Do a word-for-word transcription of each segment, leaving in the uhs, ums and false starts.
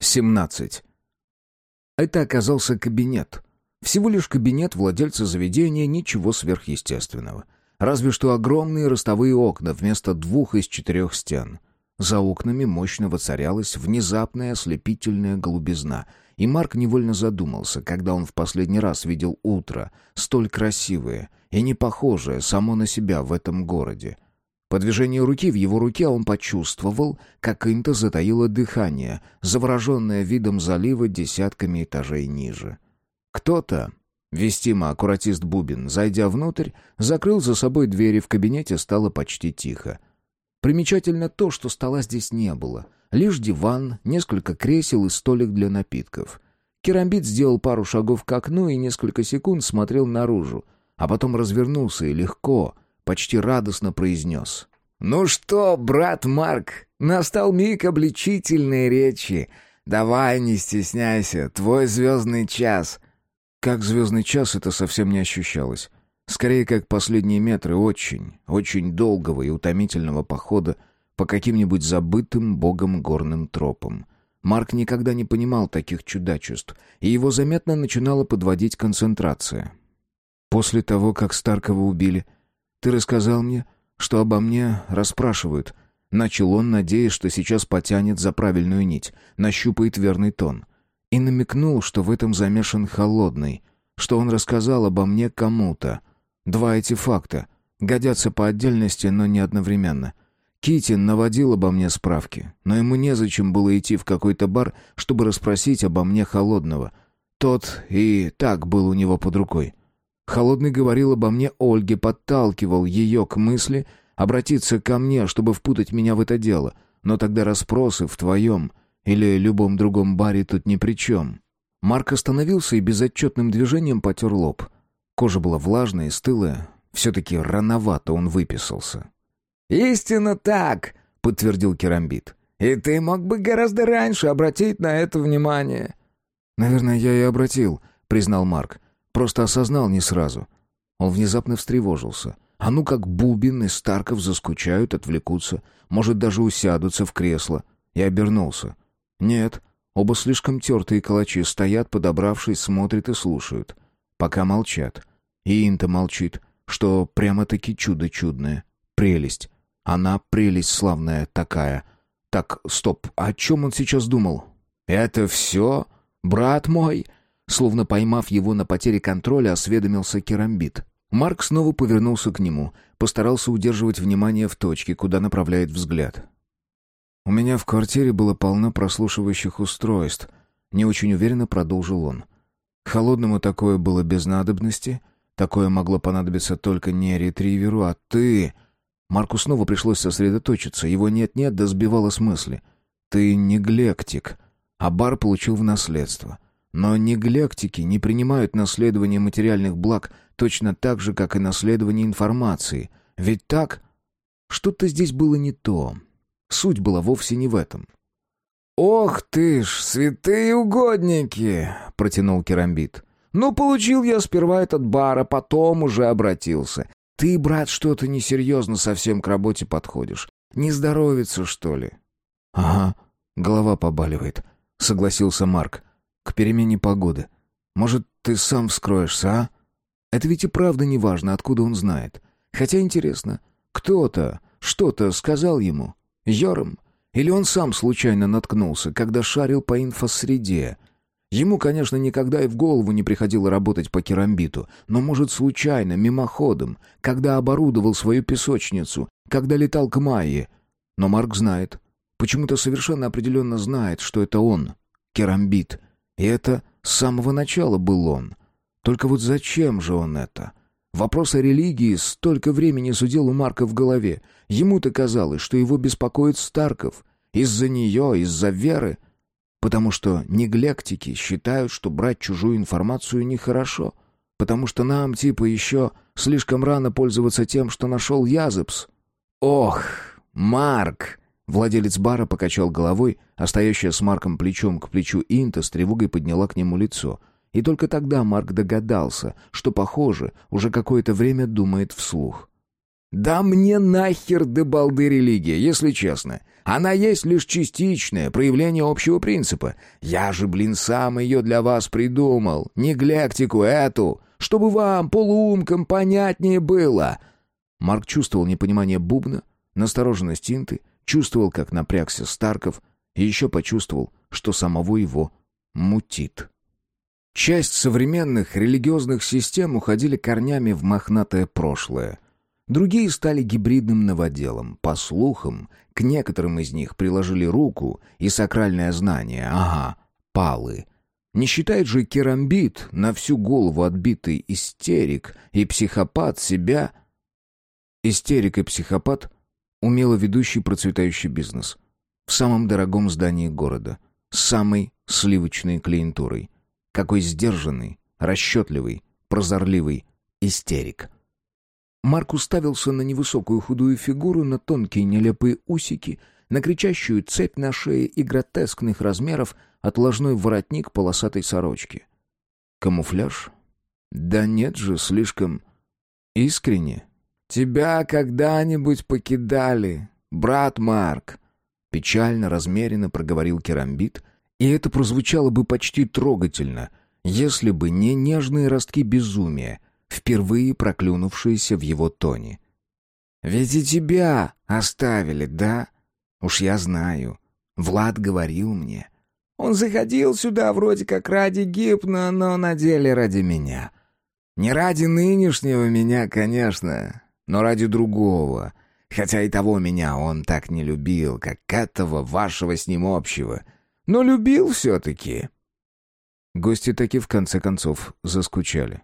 семнадцать. Это оказался кабинет. Всего лишь кабинет владельца заведения, ничего сверхъестественного. Разве что огромные ростовые окна вместо двух из четырех стен. За окнами мощно воцарялась внезапная ослепительная голубизна, и Марк невольно задумался, когда он в последний раз видел утро, столь красивое и не похожее само на себя в этом городе. По движению руки в его руке он почувствовал, как Инта затаила дыхание, завороженная видом залива десятками этажей ниже. Кто-то, вестимо аккуратист Бубин, зайдя внутрь, закрыл за собой дверь, и в кабинете стало почти тихо. Примечательно то, что стола здесь не было. Лишь диван, несколько кресел и столик для напитков. Керамбит сделал пару шагов к окну и несколько секунд смотрел наружу, а потом развернулся и легко, почти радостно произнес: «Ну что, брат Марк, настал миг обличительной речи. Давай, не стесняйся, твой звездный час». Как звездный час это совсем не ощущалось. Скорее, как последние метры очень, очень долгого и утомительного похода по каким-нибудь забытым богом горным тропам. Марк никогда не понимал таких чудачеств, и его заметно начинала подводить концентрация. «После того, как Старкова убили, ты рассказал мне, что обо мне расспрашивают». Начал он, надеясь, что сейчас потянет за правильную нить, нащупает верный тон. И намекнул, что в этом замешан Холодный, что он рассказал обо мне кому-то. Два эти факта годятся по отдельности, но не одновременно. Китин наводил обо мне справки, но ему незачем было идти в какой-то бар, чтобы расспросить обо мне Холодного. Тот и так был у него под рукой. Холодный говорил обо мне Ольге, подталкивал ее к мысли обратиться ко мне, чтобы впутать меня в это дело, но тогда расспросы в твоем или любом другом баре тут ни при чем. Марк остановился и безотчетным движением потер лоб. Кожа была влажная и стылая. Все-таки рановато он выписался. «Истинно так», — подтвердил Керамбит. «И ты мог бы гораздо раньше обратить на это внимание». «Наверное, я и обратил», — признал Марк. «Просто осознал не сразу». Он внезапно встревожился. А ну как Бубин и Старков заскучают, отвлекутся, может, даже усядутся в кресло. И обернулся. Нет, оба слишком тертые калачи стоят, подобравшись, смотрят и слушают. Пока молчат. И Инта молчит, что прямо-таки чудо чудное. Прелесть. Она прелесть славная такая. Так, стоп, о чем он сейчас думал? «Это все, брат мой?» Словно поймав его на потере контроля, осведомился Керамбит. Марк снова повернулся к нему, постарался удерживать внимание в точке, куда направляет взгляд. «У меня в квартире было полно прослушивающих устройств», — не очень уверенно продолжил он. «Холодному такое было без надобности, такое могло понадобиться только не ретриверу, а ты...» Марку снова пришлось сосредоточиться, его нет-нет да сбивало с мысли. «Ты неглектик, а бар получил в наследство». Но неглектики не принимают наследование материальных благ точно так же, как и наследование информации. Ведь так? Что-то здесь было не то. Суть была вовсе не в этом. «Ох ты ж, святые угодники!» — протянул Керамбит. «Ну, получил я сперва этот бар, а потом уже обратился. Ты, брат, что-то несерьезно совсем к работе подходишь. Не здоровится, что ли?» «Ага, голова побаливает», — согласился Марк. «К перемене погоды. Может, ты сам вскроешься, а? Это ведь и правда не важно, откуда он знает. Хотя интересно, кто-то что-то сказал ему? Йором? Или он сам случайно наткнулся, когда шарил по инфосреде? Ему, конечно, никогда и в голову не приходило работать по Керамбиту, но, может, случайно, мимоходом, когда оборудовал свою песочницу, когда летал к Майе. Но Марк знает, почему-то совершенно определенно знает, что это он, Керамбит. И это с самого начала был он. Только вот зачем же он это? Вопрос о религии столько времени судил у Марка в голове. Ему-то казалось, что его беспокоит Старков. Из-за нее, из-за веры. Потому что неглектики считают, что брать чужую информацию нехорошо. Потому что нам, типа, еще слишком рано пользоваться тем, что нашел Язепс. «Ох, Марк!» Владелец бара покачал головой, а стоящая с Марком плечом к плечу Инта с тревогой подняла к нему лицо. И только тогда Марк догадался, что, похоже, уже какое-то время думает вслух. Да мне нахер до балды религия, если честно. Она есть лишь частичное проявление общего принципа. Я же, блин, сам ее для вас придумал. Неглектику эту, чтобы вам, полуумкам, понятнее было». Марк чувствовал непонимание бубна, настороженность Инты, чувствовал, как напрягся Старков, и еще почувствовал, что самого его мутит. Часть современных религиозных систем уходили корнями в мохнатое прошлое. Другие стали гибридным новоделом. По слухам, к некоторым из них приложили руку и сакральное знание. Ага, палы. Не считает же керамбит, на всю голову отбитый истерик и психопат себя... Истерик и психопат — умело ведущий процветающий бизнес. В самом дорогом здании города. С самой сливочной клиентурой. Какой сдержанный, расчетливый, прозорливый истерик. Марк уставился на невысокую худую фигуру, на тонкие нелепые усики, на кричащую цепь на шее и гротескных размеров отложной воротник полосатой сорочки. Камуфляж? Да нет же, слишком искренне. «Тебя когда-нибудь покидали, брат Марк?» Печально, размеренно проговорил керамбит, и это прозвучало бы почти трогательно, если бы не нежные ростки безумия, впервые проклюнувшиеся в его тоне. «Ведь и тебя оставили, да? Уж я знаю. Влад говорил мне. Он заходил сюда вроде как ради гипно, но на деле ради меня. Не ради нынешнего меня, конечно, но ради другого. Хотя и того меня он так не любил, как этого вашего с ним общего. Но любил все-таки». Гости таки в конце концов заскучали.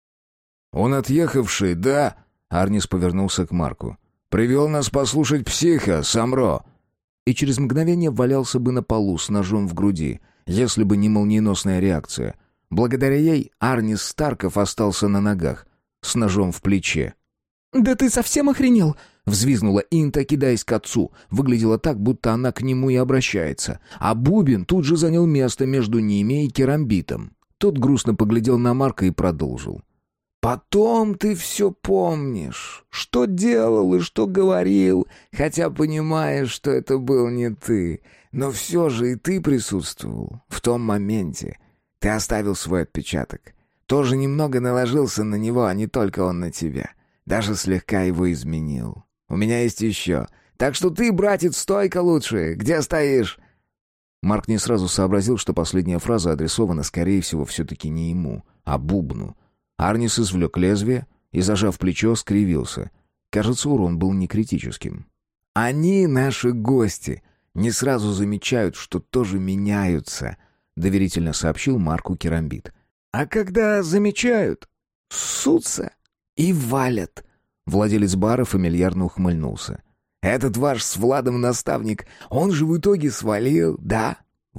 «Он отъехавший, да?» Арнис повернулся к Марку. «Привел нас послушать психа, Самро!» И через мгновение валялся бы на полу с ножом в груди, если бы не молниеносная реакция. Благодаря ей Арнис Старков остался на ногах, с ножом в плече. «Да ты совсем охренел?» — взвизгнула Инта, кидаясь к отцу. Выглядело так, будто она к нему и обращается. А Бубен тут же занял место между ними и керамбитом. Тот грустно поглядел на Марка и продолжил. «Потом ты все помнишь, что делал и что говорил, хотя понимаешь, что это был не ты. Но все же и ты присутствовал в том моменте. Ты оставил свой отпечаток. Тоже немного наложился на него, а не только он на тебя. Даже слегка его изменил. У меня есть еще. Так что ты, братец, стой-ка лучше. Где стоишь?» Марк не сразу сообразил, что последняя фраза адресована, скорее всего, все-таки не ему, а Бубну. Арнис извлек лезвие и, зажав плечо, скривился. Кажется, урон был не критическим. «Они, наши гости, не сразу замечают, что тоже меняются», — доверительно сообщил Марку керамбит. «А когда замечают, ссутся и валят». Владелец бара фамильярно ухмыльнулся. «Этот ваш с Владом наставник, он же в итоге свалил, да?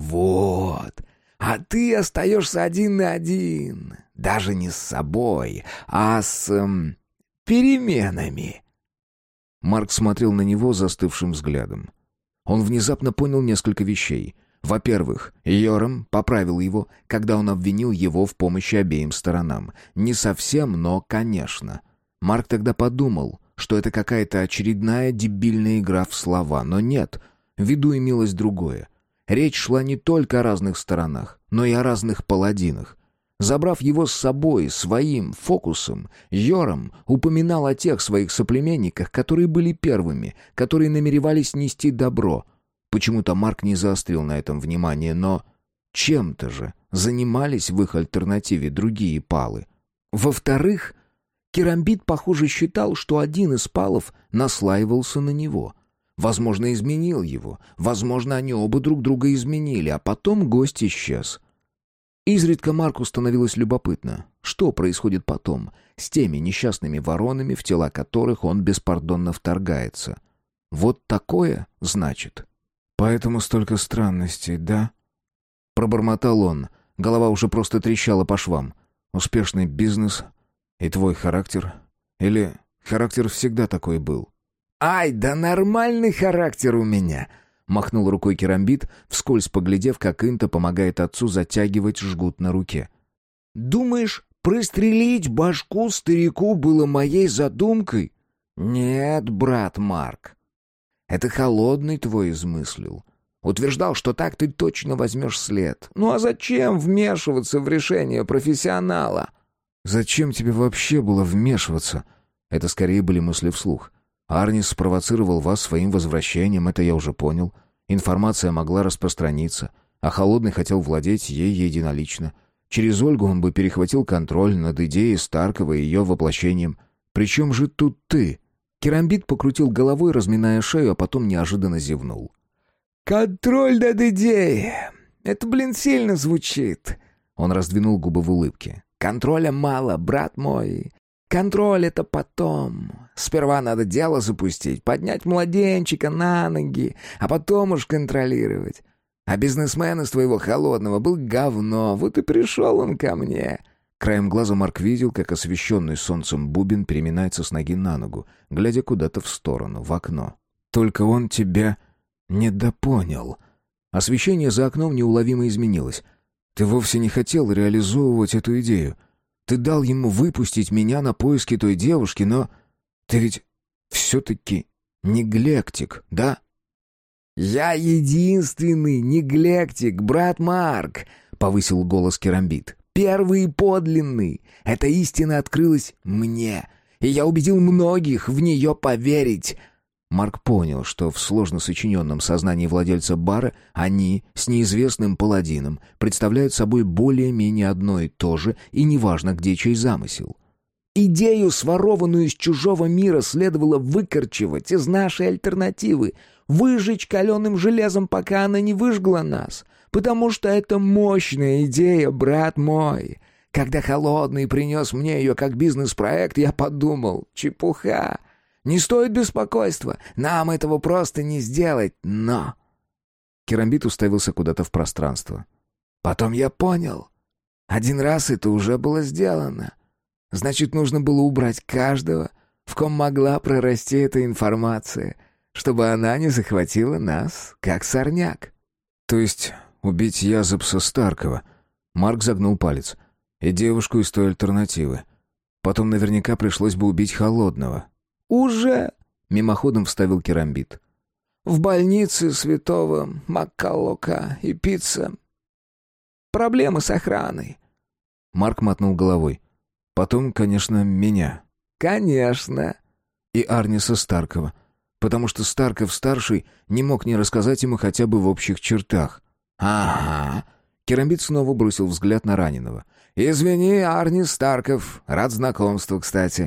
Вот. А ты остаешься один на один. Даже не с собой, а с... Эм, переменами». Марк смотрел на него застывшим взглядом. Он внезапно понял несколько вещей. Во-первых, Йорам поправил его, когда он обвинил его в помощи обеим сторонам. Не совсем, но конечно. Марк тогда подумал, что это какая-то очередная дебильная игра в слова, но нет, в виду имелось другое. Речь шла не только о разных сторонах, но и о разных паладинах. Забрав его с собой, своим фокусом, Йорам упоминал о тех своих соплеменниках, которые были первыми, которые намеревались нести добро. Почему-то Марк не заострил на этом внимание, но чем-то же занимались в их альтернативе другие палы. Во-вторых, керамбит, похоже, считал, что один из палов наслаивался на него. Возможно, изменил его, возможно, они оба друг друга изменили, а потом гость исчез. Изредка Марку становилось любопытно, что происходит потом с теми несчастными воронами, в тела которых он беспардонно вторгается. Вот такое, значит. «Поэтому столько странностей, да?» Пробормотал он, голова уже просто трещала по швам. «Успешный бизнес и твой характер? Или характер всегда такой был?» «Ай, да нормальный характер у меня!» Махнул рукой керамбит, вскользь поглядев, как Инта помогает отцу затягивать жгут на руке. «Думаешь, пристрелить башку старику было моей задумкой? «Нет, брат Марк, это Холодный твой измыслил. Утверждал, что так ты точно возьмешь след. Ну а зачем вмешиваться в решение профессионала?» «Зачем тебе вообще было вмешиваться?» Это скорее были мысли вслух. Арнис спровоцировал вас своим возвращением, это я уже понял. Информация могла распространиться, а Холодный хотел владеть ей единолично. Через Ольгу он бы перехватил контроль над идеей Старкова и ее воплощением. «Причем же тут ты?» Керамбит покрутил головой, разминая шею, а потом неожиданно зевнул. «Контроль над идеей. Это, блин, сильно звучит». Он раздвинул губы в улыбке. «Контроля мало, брат мой. Контроль — это потом. Сперва надо дело запустить, поднять младенчика на ноги, а потом уж контролировать. А бизнесмен из твоего Холодного был говно, вот и пришел он ко мне». Краем глаза Марк видел, как освещенный солнцем бубен переминается с ноги на ногу, глядя куда-то в сторону, в окно. «Только он тебя недопонял». Освещение за окном неуловимо изменилось. «Ты вовсе не хотел реализовывать эту идею. Ты дал ему выпустить меня на поиски той девушки, но... Ты ведь все-таки неглектик, да?» «Я единственный неглектик, брат Марк», — повысил голос Керамбит. «Первый и подлинный. Эта истина открылась мне, и я убедил многих в нее поверить». Марк понял, что в сложно сочиненном сознании владельца бара они с неизвестным паладином представляют собой более-менее одно и то же, и неважно, где чей замысел. «Идею, сворованную из чужого мира, следовало выкорчевать из нашей альтернативы, выжечь каленым железом, пока она не выжгла нас, потому что это мощная идея, брат мой. Когда Холодный принес мне ее как бизнес-проект, я подумал, чепуха. Не стоит беспокойства, нам этого просто не сделать, но...» Керамбит уставился куда-то в пространство. «Потом я понял. Один раз это уже было сделано. Значит, нужно было убрать каждого, в ком могла прорасти эта информация, чтобы она не захватила нас, как сорняк». «То есть убить Язепса Старкова?» Марк загнул палец. «И девушку из той альтернативы. Потом наверняка пришлось бы убить Холодного». «Уже?» — мимоходом вставил Керамбит. «В больнице святого Маккалока и Пицца. Проблемы с охраной». Марк мотнул головой. «Потом, конечно, меня». «Конечно». «И Арниса Старкова. Потому что Старков-старший не мог не рассказать ему хотя бы в общих чертах». «Ага». Керамбит снова бросил взгляд на раненого. «Извини, Арнис Старков. Рад знакомству, кстати».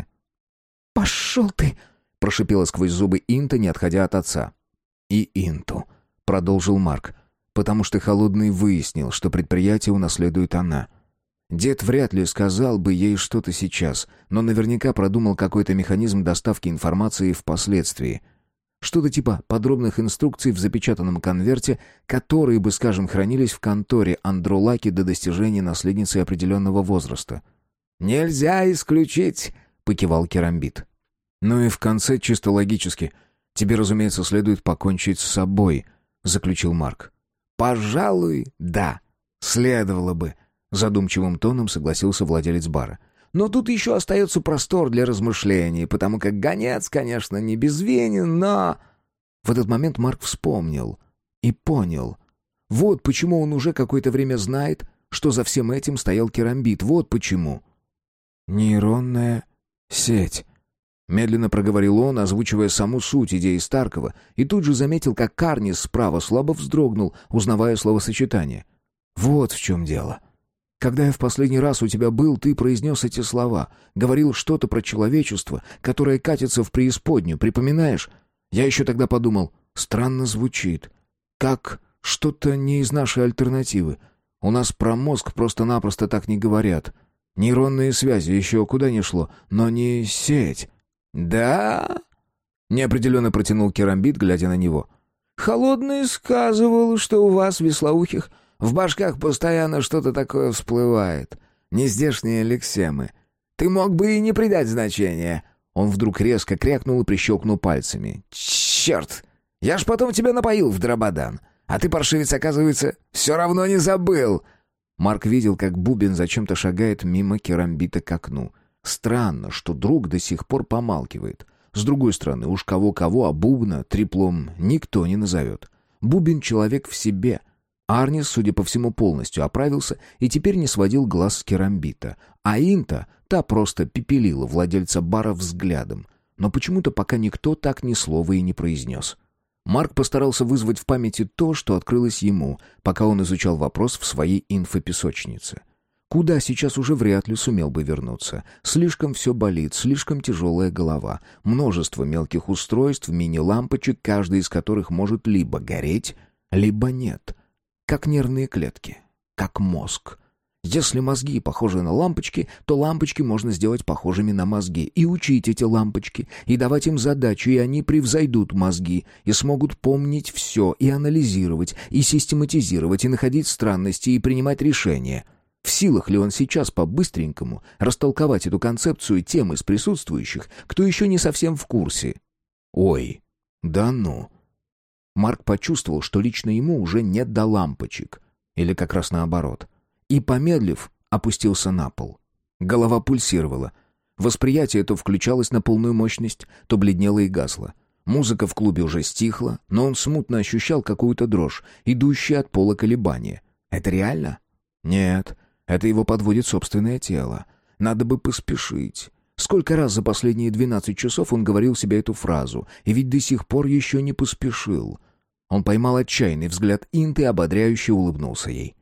«Пошел ты!» — прошипела сквозь зубы Инта, не отходя от отца. «И Инту», — продолжил Марк, «потому что Холодный выяснил, что предприятие унаследует она. Дед вряд ли сказал бы ей что-то сейчас, но наверняка продумал какой-то механизм доставки информации впоследствии. Что-то типа подробных инструкций в запечатанном конверте, которые бы, скажем, хранились в конторе Андрулаки до достижения наследницы определенного возраста». «Нельзя исключить», — покивал Керамбит. «Ну и в конце, чисто логически, тебе, разумеется, следует покончить с собой», — заключил Марк. «Пожалуй, да, следовало бы», — задумчивым тоном согласился владелец бара. «Но тут еще остается простор для размышлений, потому как гонец, конечно, не безвинен, но...» В этот момент Марк вспомнил и понял. Вот почему он уже какое-то время знает, что за всем этим стоял Керамбит. Вот почему. «Нейронная сеть», — медленно проговорил он, озвучивая саму суть идеи Старкова, и тут же заметил, как Карнис справа слабо вздрогнул, узнавая словосочетание. «Вот в чем дело. Когда я в последний раз у тебя был, ты произнес эти слова, говорил что-то про человечество, которое катится в преисподнюю, припоминаешь? Я еще тогда подумал, странно звучит, как что-то не из нашей альтернативы. У нас про мозг просто-напросто так не говорят. Нейронные связи еще куда ни шло, но не сеть». «Да?» — неопределенно протянул Керамбит, глядя на него. «Холодный сказывал, что у вас, веслоухих, в башках постоянно что-то такое всплывает. Нездешние лексемы. Ты мог бы и не придать значения». Он вдруг резко крякнул и прищелкнул пальцами. «Черт! Я ж потом тебя напоил в дрободан. А ты, паршивец, оказывается, все равно не забыл!» Марк видел, как Бубен зачем-то шагает мимо Керамбита к окну. Странно, что друг до сих пор помалкивает. С другой стороны, уж кого-кого, а Бубна треплом никто не назовет. Бубен — человек в себе. Арнис, судя по всему, полностью оправился и теперь не сводил глаз с керамбита. А Инта, та просто пепелила владельца бара взглядом. Но почему-то пока никто так ни слова и не произнес. Марк постарался вызвать в памяти то, что открылось ему, пока он изучал вопрос в своей инфопесочнице. Куда сейчас уже вряд ли сумел бы вернуться. Слишком все болит, слишком тяжелая голова. Множество мелких устройств, мини-лампочек, каждая из которых может либо гореть, либо нет. Как нервные клетки, как мозг. Если мозги похожи на лампочки, то лампочки можно сделать похожими на мозги. И учить эти лампочки, и давать им задачу, и они превзойдут мозги, и смогут помнить все, и анализировать, и систематизировать, и находить странности, и принимать решения. В силах ли он сейчас по-быстренькому растолковать эту концепцию тем из присутствующих, кто еще не совсем в курсе? Ой, да ну. Марк почувствовал, что лично ему уже нет до лампочек. Или как раз наоборот. И, помедлив, опустился на пол. Голова пульсировала. Восприятие то включалось на полную мощность, то бледнело и гасло. Музыка в клубе уже стихла, но он смутно ощущал какую-то дрожь, идущую от пола колебания. Это реально? Нет, это его подводит собственное тело. Надо бы поспешить. Сколько раз за последние двенадцать часов он говорил себе эту фразу, и ведь до сих пор еще не поспешил. Он поймал отчаянный взгляд Инты и ободряюще улыбнулся ей.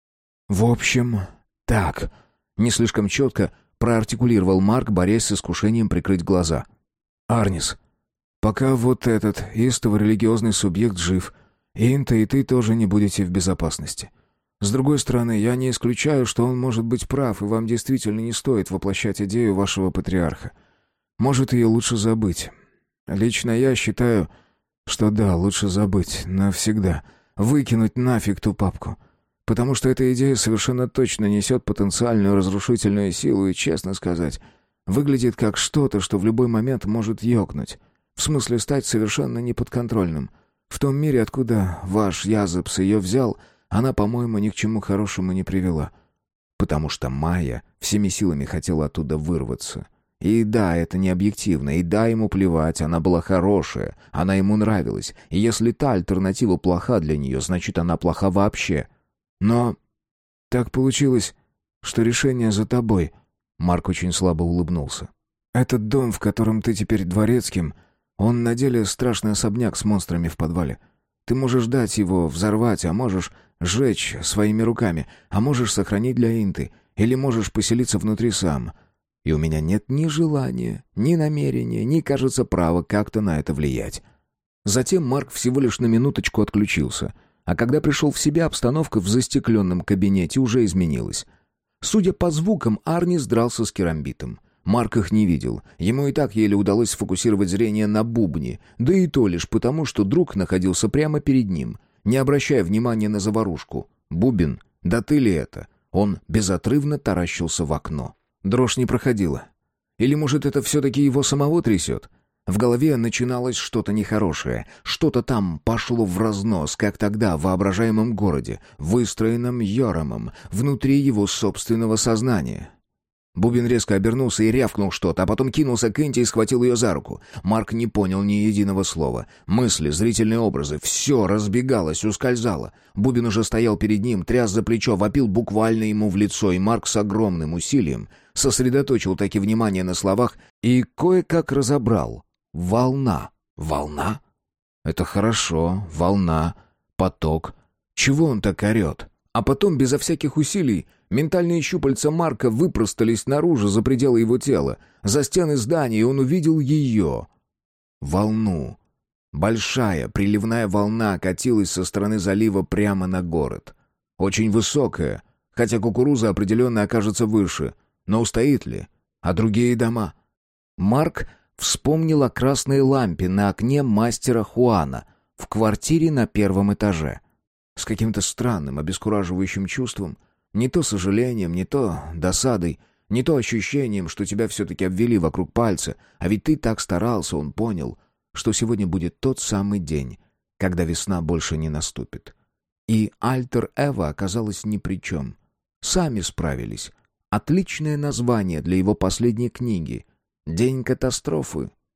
«В общем, так», — не слишком четко проартикулировал Марк, борясь с искушением прикрыть глаза. «Арнис, пока вот этот истово религиозный субъект жив, Инта и ты тоже не будете в безопасности. С другой стороны, я не исключаю, что он может быть прав, и вам действительно не стоит воплощать идею вашего патриарха. Может, ее лучше забыть. Лично я считаю, что да, лучше забыть навсегда, выкинуть нафиг ту папку». Потому что эта идея совершенно точно несет потенциальную разрушительную силу и, честно сказать, выглядит как что-то, что в любой момент может ёкнуть. В смысле стать совершенно неподконтрольным. В том мире, откуда ваш Язепс ее взял, она, по-моему, ни к чему хорошему не привела. Потому что Майя всеми силами хотела оттуда вырваться. И да, это не объективно, и да, ему плевать, она была хорошая, она ему нравилась. И если та альтернатива плоха для нее, значит, она плоха вообще. Но так получилось, что решение за тобой. Марк очень слабо улыбнулся. Этот дом, в котором ты теперь дворецким, он на деле страшный особняк с монстрами в подвале. Ты можешь дать его взорвать, а можешь сжечь своими руками, а можешь сохранить для Инты, или можешь поселиться внутри сам. И у меня нет ни желания, ни намерения, ни, кажется, права как-то на это влиять. Затем Марк всего лишь на минуточку отключился. А когда пришел в себя, обстановка в застекленном кабинете уже изменилась. Судя по звукам, Арнис дрался с керамбитом. Марк их не видел. Ему и так еле удалось сфокусировать зрение на бубне, да и то лишь потому, что друг находился прямо перед ним, не обращая внимания на заварушку. «Бубен, да ты ли это?» Он безотрывно таращился в окно. Дрожь не проходила. Или, может, это все-таки его самого трясет? В голове начиналось что-то нехорошее. Что-то там пошло в разнос, как тогда в воображаемом городе, выстроенном Йорамом, внутри его собственного сознания. Бубен резко обернулся и рявкнул что-то, а потом кинулся к Инте и схватил ее за руку. Марк не понял ни единого слова. Мысли, зрительные образы — все разбегалось, ускользало. Бубен уже стоял перед ним, тряс за плечо, вопил буквально ему в лицо, и Марк с огромным усилием сосредоточил таки внимание на словах и кое-как разобрал. «Волна. Волна? Это хорошо. Волна. Поток. Чего он так орет?» А потом, безо всяких усилий, ментальные щупальца Марка выпростались наружу за пределы его тела, за стены здания, и он увидел ее. Волну. Большая приливная волна катилась со стороны залива прямо на город. Очень высокая, хотя кукуруза определенно окажется выше. Но устоит ли? А другие дома? Марк вспомнил о красной лампе на окне мастера Хуана в квартире на первом этаже. С каким-то странным, обескураживающим чувством, не то сожалением, не то досадой, не то ощущением, что тебя все-таки обвели вокруг пальца, а ведь ты так старался, он понял, что сегодня будет тот самый день, когда весна больше не наступит. И Альтер-Эво оказалась ни при чем. Сами справились. Отличное название для его последней книги. «День катастрофы».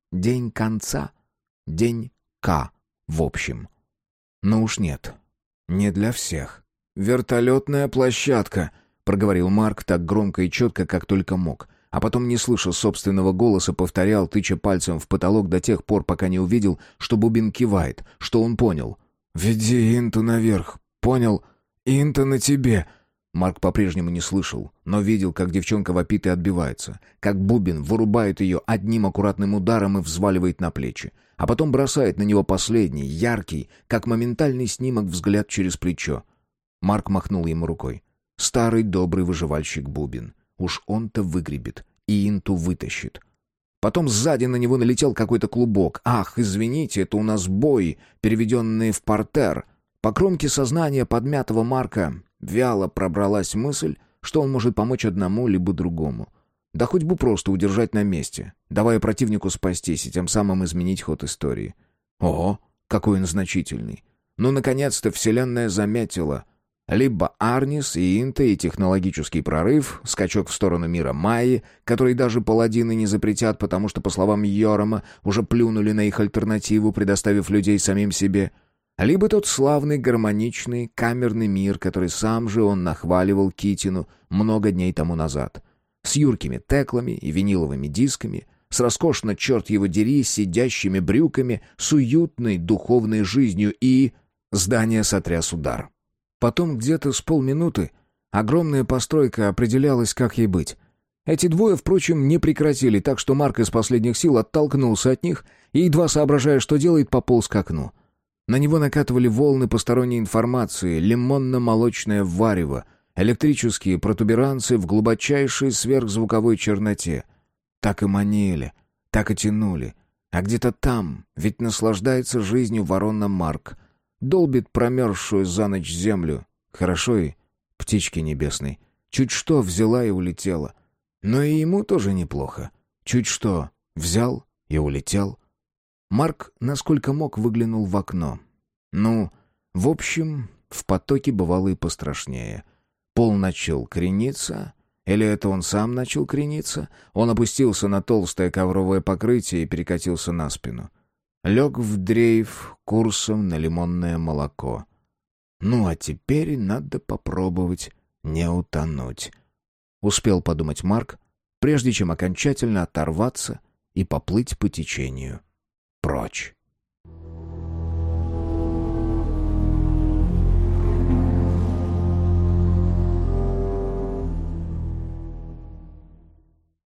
День конца, день К, в общем. Но уж нет, не для всех. «Вертолетная площадка», — проговорил Марк так громко и четко, как только мог, а потом, не слыша собственного голоса, повторял, тыча пальцем в потолок до тех пор, пока не увидел, что Бубин кивает, что он понял. «Веди Инту наверх, понял? Инта на тебе». Марк по-прежнему не слышал, но видел, как девчонка вопит и отбивается, как Бубин вырубает ее одним аккуратным ударом и взваливает на плечи, а потом бросает на него последний, яркий, как моментальный снимок, взгляд через плечо. Марк махнул ему рукой. Старый добрый выживальщик Бубин. Уж он-то выгребет и Инту вытащит. Потом сзади на него налетел какой-то клубок. «Ах, извините, это у нас бой, переведенный в партер». По кромке сознания подмятого Марка вяло пробралась мысль, что он может помочь одному либо другому. Да хоть бы просто удержать на месте, давая противнику спастись и тем самым изменить ход истории. Ого, какой он значительный. Ну, наконец-то вселенная заметила. Либо Арнис и Инта и технологический прорыв, скачок в сторону мира Майи, который даже паладины не запретят, потому что, по словам Йорома, уже плюнули на их альтернативу, предоставив людей самим себе. Либо тот славный, гармоничный, камерный мир, который сам же он нахваливал Китину много дней тому назад. С юркими теклами и виниловыми дисками, с роскошно, черт его дери, сидящими брюками, с уютной духовной жизнью и... Здание сотряс удар. Потом где-то с полминуты огромная постройка определялась, как ей быть. Эти двое, впрочем, не прекратили, так что Марк из последних сил оттолкнулся от них и, едва соображая, что делает, пополз к окну. На него накатывали волны посторонней информации, лимонно-молочное варево, электрические протуберанцы в глубочайшей сверхзвуковой черноте. Так и манили, так и тянули. А где-то там, ведь наслаждается жизнью ворона Марк, долбит промерзшую за ночь землю. Хорошо и птички небесной. Чуть что взяла и улетела. Но и ему тоже неплохо. Чуть что взял и улетел. Марк, насколько мог, выглянул в окно. Ну, в общем, в потоке бывало и пострашнее. Пол начал крениться. Или это он сам начал крениться? Он опустился на толстое ковровое покрытие и перекатился на спину. Лег в дрейф курсом на лимонное молоко. Ну, а теперь надо попробовать не утонуть. Успел подумать Марк, прежде чем окончательно оторваться и поплыть по течению прочь.